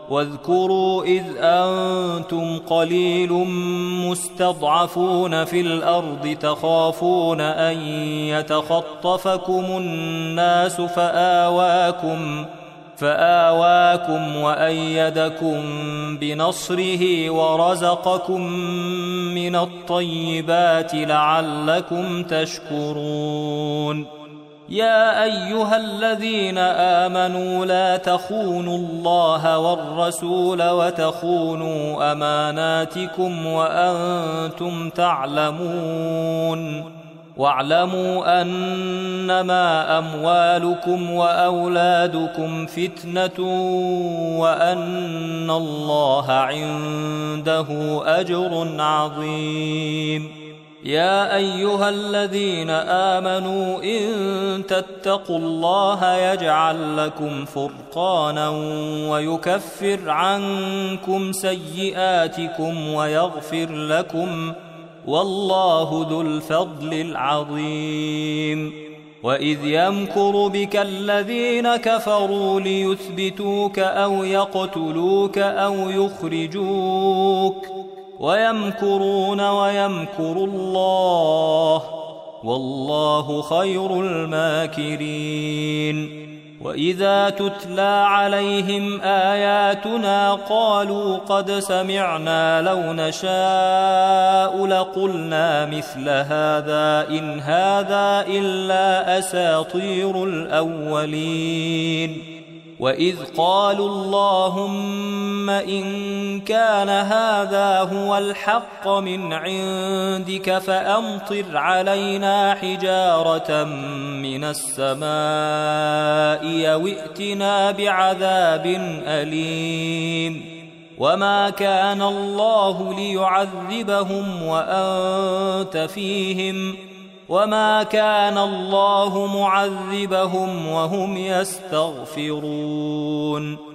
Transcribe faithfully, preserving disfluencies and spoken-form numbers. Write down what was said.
واذكروا إذ أنتم قليل مستضعفون في الأرض تخافون أن يتخطفكم الناس فآواكم فآواكم وأيدكم بنصره ورزقكم من الطيبات لعلكم تشكرون. يا أيها الذين آمنوا لا تخونوا الله والرسول وتخونوا أماناتكم وأنتم تعلمون واعلموا أنما أموالكم وأولادكم فتنة وأن الله عنده أجر عظيم. يا أيها الذين آمنوا إن تتقوا الله يجعل لكم فرقانا ويكفر عنكم سيئاتكم ويغفر لكم والله ذو الفضل العظيم. وإذ يمكر بك الذين كفروا ليثبتوك أو يقتلوك أو يخرجوك ويمكرون ويمكر الله والله خير الماكرين. وإذا تتلى عليهم آياتنا قالوا قد سمعنا لو نشاء لقلنا مثل هذا إن هذا إلا أساطير الأولين. وإذ قالوا اللهم إن كان هذا هو الحق من عندك فأمطر علينا حجارة من السماء أو ائتنا بعذاب أليم. وما كان الله ليعذبهم وأنت فيهم وما كان الله معذبهم وهم يستغفرون.